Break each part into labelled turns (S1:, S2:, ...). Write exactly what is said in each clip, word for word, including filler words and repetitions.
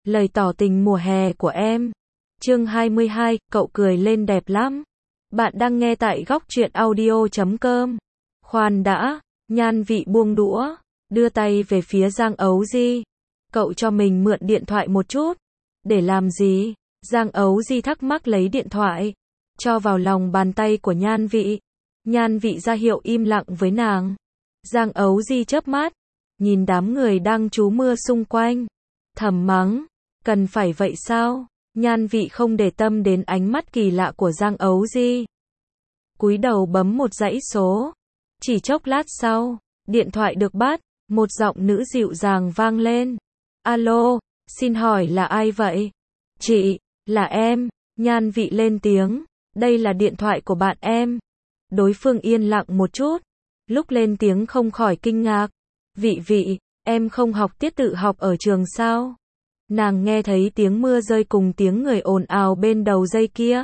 S1: Lời tỏ tình mùa hè của em. Chương hai mươi hai, cậu cười lên đẹp lắm. Bạn đang nghe tại góc truyện audio chấm com. Khoan đã, Nhan Vị buông đũa, đưa tay về phía Giang Ấu Di. Cậu cho mình mượn điện thoại một chút. Để làm gì? Giang Ấu Di thắc mắc lấy điện thoại, cho vào lòng bàn tay của Nhan Vị. Nhan Vị ra hiệu im lặng với nàng. Giang Ấu Di chớp mắt, nhìn đám người đang trú mưa xung quanh, thầm mắng, cần phải vậy sao? Nhan Vị không để tâm đến ánh mắt kỳ lạ của Giang Ấu Di. Cúi đầu bấm một dãy số. Chỉ chốc lát sau, điện thoại được bắt, một giọng nữ dịu dàng vang lên. Alo, xin hỏi là ai vậy? Chị, là em. Nhan Vị lên tiếng, đây là điện thoại của bạn em. Đối phương yên lặng một chút, lúc lên tiếng không khỏi kinh ngạc. Vị Vị, em không học tiết tự học ở trường sao? Nàng nghe thấy tiếng mưa rơi cùng tiếng người ồn ào bên đầu dây kia.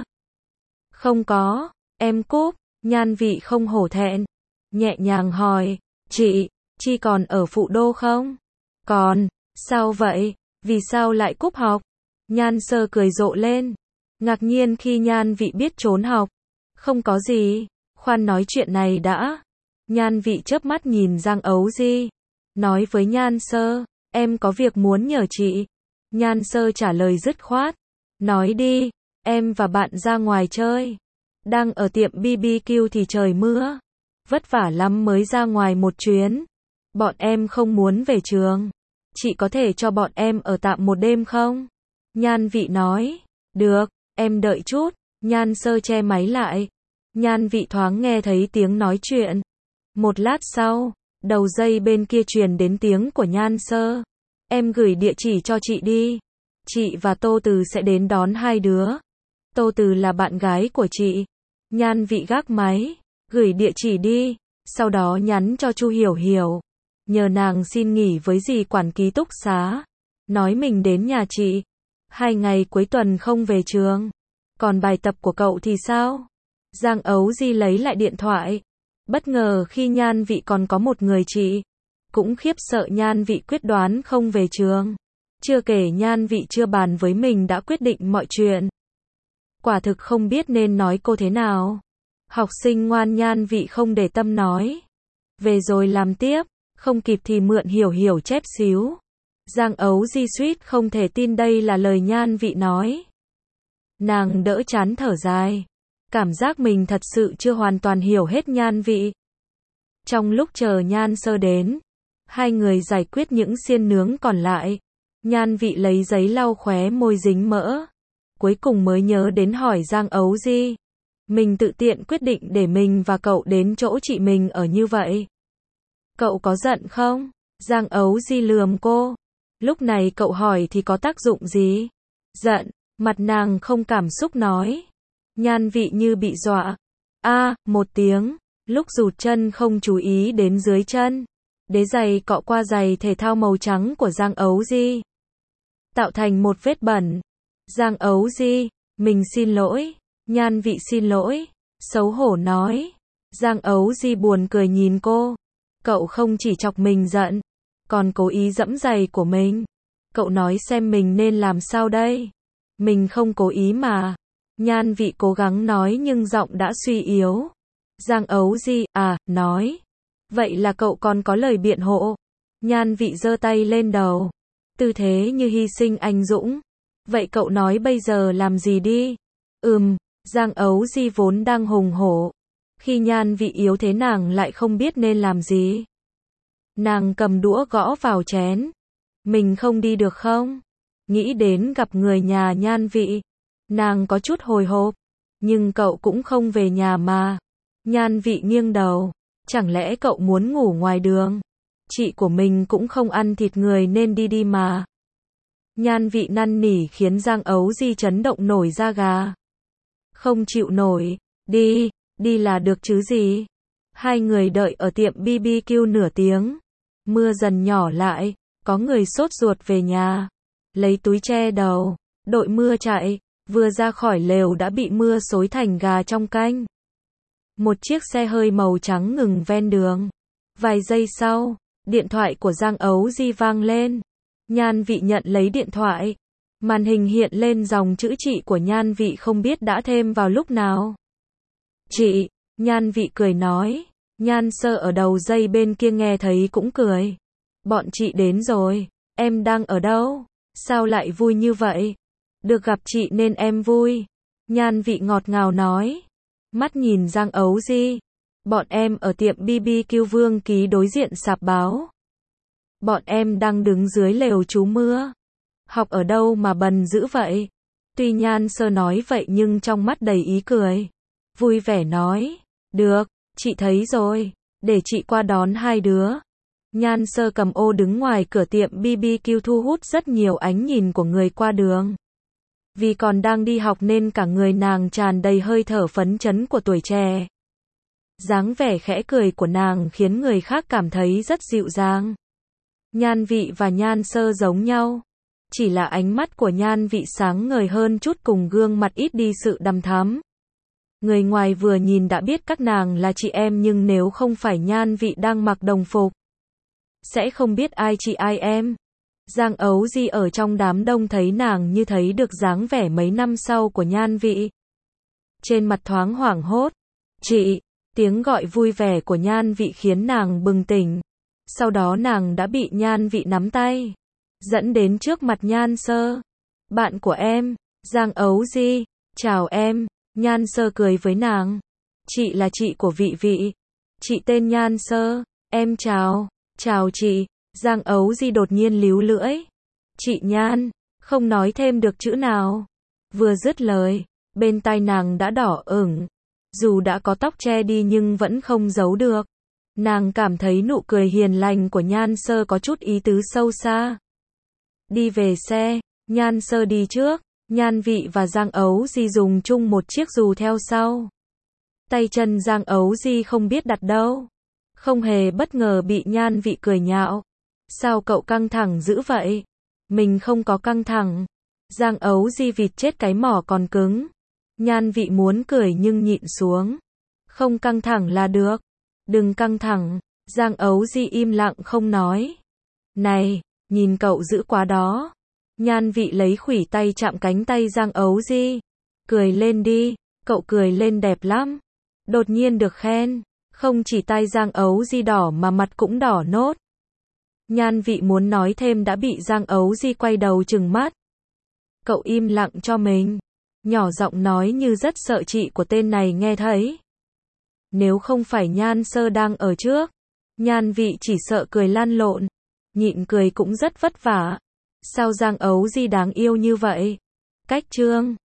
S1: Không có, em cúp. Nhan Vị không hổ thẹn, nhẹ nhàng hỏi, chị, Chi còn ở Phụ Đô không? Còn, sao vậy? Vì sao lại cúp học? Nhan Sơ cười rộ lên, ngạc nhiên khi Nhan Vị biết trốn học. Không có gì, khoan nói chuyện này đã. Nhan Vị chớp mắt nhìn Giang Ấu Di, nói với Nhan Sơ, em có việc muốn nhờ chị. Nhan Sơ trả lời dứt khoát, nói đi, em và bạn ra ngoài chơi. Đang ở tiệm bê bê kiu thì trời mưa, vất vả lắm mới ra ngoài một chuyến. Bọn em không muốn về trường, chị có thể cho bọn em ở tạm một đêm không? Nhan Vị nói, được, em đợi chút. Nhan Sơ che máy lại. Nhan Vị thoáng nghe thấy tiếng nói chuyện. Một lát sau, đầu dây bên kia truyền đến tiếng của Nhan Sơ. Em gửi địa chỉ cho chị đi. Chị và Tô Từ sẽ đến đón hai đứa. Tô Từ là bạn gái của chị. Nhan Vị gác máy, gửi địa chỉ đi, sau đó nhắn cho Chu Hiểu Hiểu, nhờ nàng xin nghỉ với dì quản ký túc xá, nói mình đến nhà chị. Hai ngày cuối tuần không về trường. Còn bài tập của cậu thì sao? Giang Ấu Di lấy lại điện thoại, bất ngờ khi Nhan Vị còn có một người chị. Cũng khiếp sợ Nhan Vị quyết đoán không về trường. Chưa kể Nhan Vị chưa bàn với mình đã quyết định mọi chuyện. Quả thực không biết nên nói cô thế nào. Học sinh ngoan. Nhan Vị không để tâm nói, về rồi làm tiếp, không kịp thì mượn Hiểu Hiểu chép xíu. Giang Ấu Di suýt không thể tin đây là lời Nhan Vị nói. Nàng đỡ chán thở dài, cảm giác mình thật sự chưa hoàn toàn hiểu hết Nhan Vị. Trong lúc chờ Nhan Sơ đến, hai người giải quyết những xiên nướng còn lại. Nhan Vị lấy giấy lau khóe môi dính mỡ, cuối cùng mới nhớ đến hỏi Giang Ấu Di. Mình tự tiện quyết định để mình và cậu đến chỗ chị mình ở như vậy. Cậu có giận không? Giang Ấu Di lườm cô. Lúc này cậu hỏi thì có tác dụng gì? Giận. Mặt nàng không cảm xúc nói. Nhan Vị như bị dọa. A, à, một tiếng. Lúc rụt chân không chú ý đến dưới chân. Đế giày cọ qua giày thể thao màu trắng của Giang Ấu Di, tạo thành một vết bẩn. Giang Ấu Di, mình xin lỗi. Nhan Vị xin lỗi, xấu hổ nói. Giang Ấu Di buồn cười nhìn cô. Cậu không chỉ chọc mình giận, còn cố ý giẫm giày của mình. Cậu nói xem mình nên làm sao đây? Mình không cố ý mà. Nhan Vị cố gắng nói nhưng giọng đã suy yếu. Giang Ấu Di, à, nói. Vậy là cậu còn có lời biện hộ. Nhan Vị giơ tay lên đầu, tư thế như hy sinh anh dũng. Vậy cậu nói bây giờ làm gì đi? Ừm, Giang Ấu Di vốn đang hùng hổ. Khi Nhan Vị yếu thế nàng lại không biết nên làm gì. Nàng cầm đũa gõ vào chén. Mình không đi được không? Nghĩ đến gặp người nhà Nhan Vị, nàng có chút hồi hộp. Nhưng cậu cũng không về nhà mà. Nhan Vị nghiêng đầu. Chẳng lẽ cậu muốn ngủ ngoài đường? Chị của mình cũng không ăn thịt người nên đi đi mà. Nhan Vị năn nỉ khiến Giang Ấu Di chấn động nổi da gà. Không chịu nổi. Đi, đi là được chứ gì. Hai người đợi ở tiệm bê bê kiu nửa tiếng. Mưa dần nhỏ lại, có người sốt ruột về nhà. Lấy túi che đầu, đội mưa chạy, vừa ra khỏi lều đã bị mưa xối thành gà trong canh. Một chiếc xe hơi màu trắng ngừng ven đường. Vài giây sau, điện thoại của Giang Ấu Di vang lên. Nhan Vị nhận lấy điện thoại. Màn hình hiện lên dòng chữ chị của Nhan Vị không biết đã thêm vào lúc nào. Chị, Nhan Vị cười nói. Nhan Sơ ở đầu dây bên kia nghe thấy cũng cười. Bọn chị đến rồi, em đang ở đâu? Sao lại vui như vậy? Được gặp chị nên em vui. Nhan Vị ngọt ngào nói. Mắt nhìn Giang Ấu Di. Bọn em ở tiệm bê bê kiu Vương Ký đối diện sạp báo. Bọn em đang đứng dưới lều trú mưa. Học ở đâu mà bần dữ vậy? Tuy Nhan Sơ nói vậy nhưng trong mắt đầy ý cười. Vui vẻ nói. Được, chị thấy rồi. Để chị qua đón hai đứa. Nhan Sơ cầm ô đứng ngoài cửa tiệm bê bê kiu thu hút rất nhiều ánh nhìn của người qua đường. Vì còn đang đi học nên cả người nàng tràn đầy hơi thở phấn chấn của tuổi trẻ. Dáng vẻ khẽ cười của nàng khiến người khác cảm thấy rất dịu dàng. Nhan Vị và Nhan Sơ giống nhau. Chỉ là ánh mắt của Nhan Vị sáng ngời hơn chút cùng gương mặt ít đi sự đăm thắm. Người ngoài vừa nhìn đã biết các nàng là chị em nhưng nếu không phải Nhan Vị đang mặc đồng phục, sẽ không biết ai chị ai em. Giang Ấu Di ở trong đám đông thấy nàng như thấy được dáng vẻ mấy năm sau của Nhan Vị. Trên mặt thoáng hoảng hốt. Chị, tiếng gọi vui vẻ của Nhan Vị khiến nàng bừng tỉnh. Sau đó nàng đã bị Nhan Vị nắm tay, dẫn đến trước mặt Nhan Sơ. Bạn của em, Giang Ấu Di, chào em. Nhan Sơ cười với nàng. Chị là chị của Vị Vị. Chị tên Nhan Sơ. Em chào. Chào chị. Giang Ấu Di đột nhiên líu lưỡi. Chị Nhan, không nói thêm được chữ nào. Vừa dứt lời, bên tai nàng đã đỏ ửng. Dù đã có tóc che đi nhưng vẫn không giấu được. Nàng cảm thấy nụ cười hiền lành của Nhan Sơ có chút ý tứ sâu xa. Đi về xe, Nhan Sơ đi trước, Nhan Vị và Giang Ấu Di dùng chung một chiếc dù theo sau. Tay chân Giang Ấu Di không biết đặt đâu. Không hề bất ngờ bị Nhan Vị cười nhạo. Sao cậu căng thẳng dữ vậy? Mình không có căng thẳng. Giang Ấu Di vịt chết cái mỏ còn cứng. Nhan Vị muốn cười nhưng nhịn xuống. Không căng thẳng là được. Đừng căng thẳng. Giang Ấu Di im lặng không nói. Này, nhìn cậu dữ quá đó. Nhan Vị lấy khuỷu tay chạm cánh tay Giang Ấu Di. Cười lên đi, cậu cười lên đẹp lắm. Đột nhiên được khen. Không chỉ tay Giang Ấu Di đỏ mà mặt cũng đỏ nốt. Nhan Vị muốn nói thêm đã bị Giang Ấu Di quay đầu trừng mắt. Cậu im lặng cho mình. Nhỏ giọng nói như rất sợ chị của tên này nghe thấy. Nếu không phải Nhan Sơ đang ở trước, Nhan Vị chỉ sợ cười lăn lộn. Nhịn cười cũng rất vất vả. Sao Giang Ấu Di đáng yêu như vậy? Cách chương